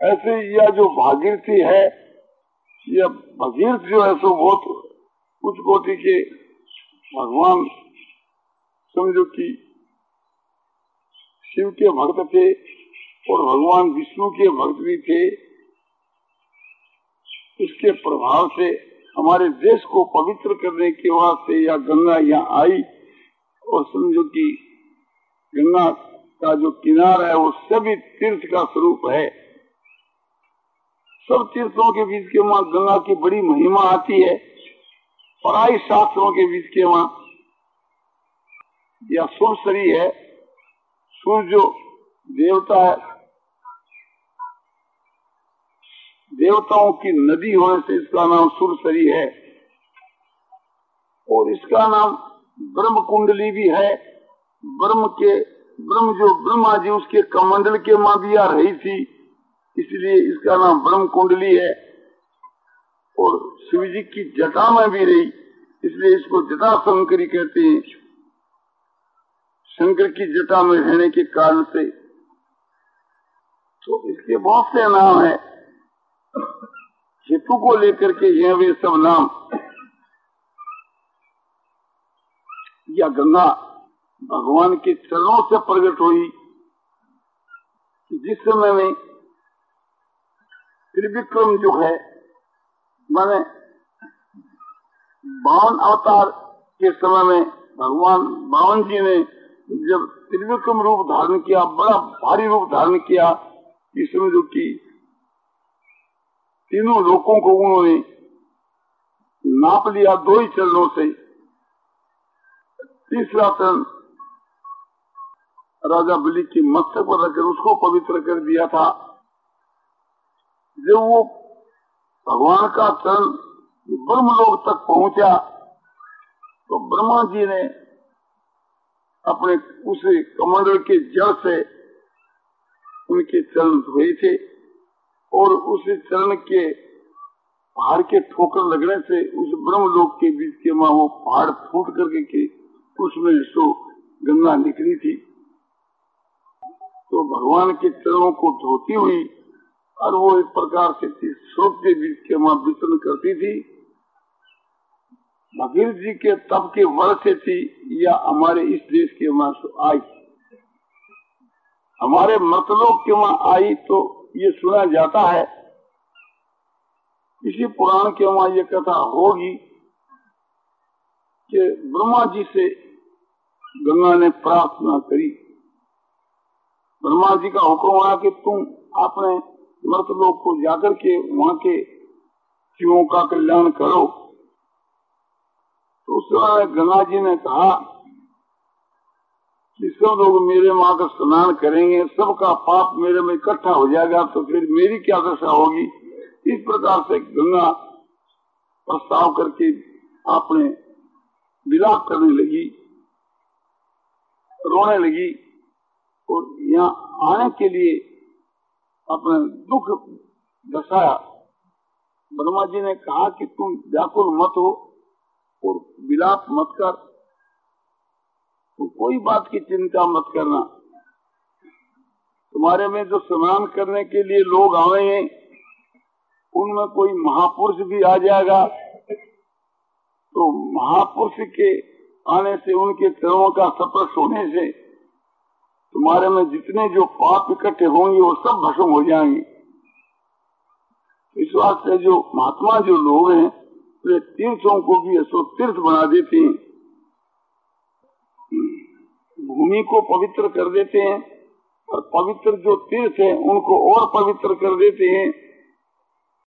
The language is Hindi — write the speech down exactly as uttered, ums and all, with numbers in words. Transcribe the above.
ऐसे यह जो भागीरथी है, यह भगीरथ जो है सो बहुत उच्च कोटि के भगवान समझो कि शिव के भक्त थे और भगवान विष्णु के भक्त भी थे। उसके प्रभाव से हमारे देश को पवित्र करने के वास्ते या गंगा यहाँ आई और समझो कि गंगा का जो किनारा है वो सभी तीर्थ का स्वरूप है। सब तीर्थों के बीच के वहाँ गंगा की बड़ी महिमा आती है। पराई शास्त्रों के बीच के वहाँ या सुरसरी है, सूर्य जो देवता है, देवताओं की नदी होने से इसका नाम सुरसरी है। और इसका नाम ब्रह्म कुंडली भी है। ब्रह्म के ब्रह्म जो ब्रह्मा जी उसके कमंडल के मां भी आ रही थी, इसलिए इसका नाम ब्रह्म कुंडली है। और शिव जी की जटा में भी रही, इसलिए इसको जटा शंकरी कहते हैं। शंकर की जटा में रहने के कारण से तो इसके बहुत से नाम है। हेतु को लेकर के यह वे सब नाम या गंगा भगवान के चरणों से प्रकट हुई। जिस समय में त्रिविक्रम जो है, माने बावन अवतार के समय में भगवान बावन जी ने जब त्रिविक्रम रूप धारण किया, बड़ा भारी रूप धारण किया, इस समझो कि तीनों लोकों को उन्होंने नाप लिया दो ही चरणों से। तीसरा चरण राजा बलि की मस्तक पर रखकर उसको पवित्र कर दिया था। जब वो भगवान का चरण ब्रह्मलोक तक पहुंचा तो ब्रह्मा जी ने अपने उस कमंडल के जल से उनके चरण धोए थे और उस चरण के पहाड़ के ठोकर लगने से उस ब्रह्मलोक के बीच के मां वो पहाड़ फूट करके के उसमें सो गंगा निकली थी। तो भगवान के चरणों को धोती हुई और वो एक प्रकार से स्रोत के बीच के मां विचरण करती थी। भगीरथ जी के तप के वर्ष से थी या हमारे इस देश के मां आई, हमारे मतलोक के मां आई। तो ये सुना जाता है, इसी पुराण के वहां ये कथा होगी कि ब्रह्मा जी से गंगा ने प्रार्थना करी। ब्रह्मा जी का हुक्म आया कि तुम अपने मर्तलोक को जाकर के वहां के जीवों का कल्याण करो। तो उस समय गंगा जी ने कहा कि सब लोग मेरे मां का स्नान करेंगे, सबका पाप मेरे में इकट्ठा हो जाएगा, तो फिर मेरी क्या दशा होगी। इस प्रकार से गंगा प्रस्ताव करके आपने विलाप करने लगी, रोने लगी और यहाँ आने के लिए अपने दुख दर्शाया। ब्रह्मा जी ने कहा कि तुम व्याकुल मत हो और विलाप मत कर, तो कोई बात की चिंता मत करना। तुम्हारे में जो स्नान करने के लिए लोग आए हैं उनमें कोई महापुरुष भी आ जाएगा, तो महापुरुष के आने से उनके चरणों का स्पर्श होने से तुम्हारे में जितने जो पाप इकट्ठे होंगे वो सब भस्म हो जाएंगे। इस वास्ते जो महात्मा जो लोग हैं वे तीर्थों को भी ऐसो तीर्थ बना देते हैं, भूमि को पवित्र कर देते हैं और पवित्र जो तीर्थ है उनको और पवित्र कर देते हैं।